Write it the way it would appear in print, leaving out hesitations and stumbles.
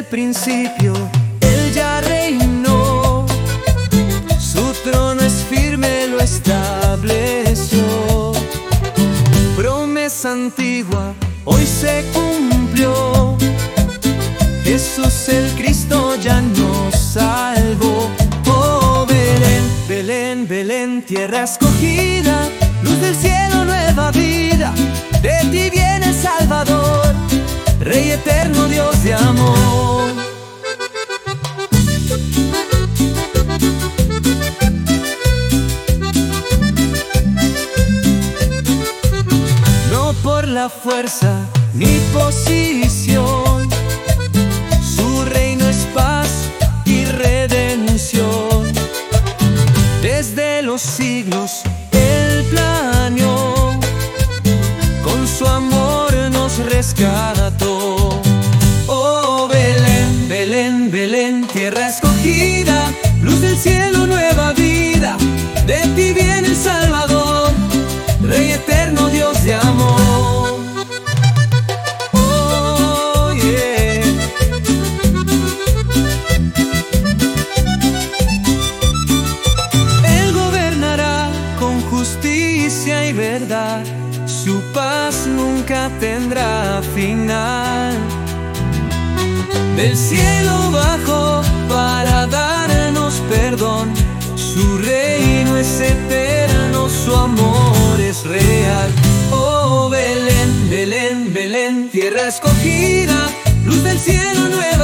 principio, Él ya reinó. Su trono es firme, lo estableció. Promesa antigua, hoy se cumplió. Jesús el Cristo ya nos salvó. Oh Belén, Belén, Belén, tierra escogida, luz del cielo, nueva vida. De ti viene el Salvador, Rey eterno, Dios de amor. No por la fuerza ni posición, su reino es paz y redención. Desde los siglos Él planeó, con su amor nos rescató. Oh Belén, Belén, Belén, tierra escogida, luz del cielo, nueva vida. De ti viene el Salvador, Rey eterno, Dios de amor. Oh yeah. Él gobernará con justicia y verdad, su paz nunca tendrá final. Del cielo bajó para darnos perdón, su reino es eterno, su amor es real. Oh Belén, Belén, Belén, tierra escogida, luz del cielo, nueva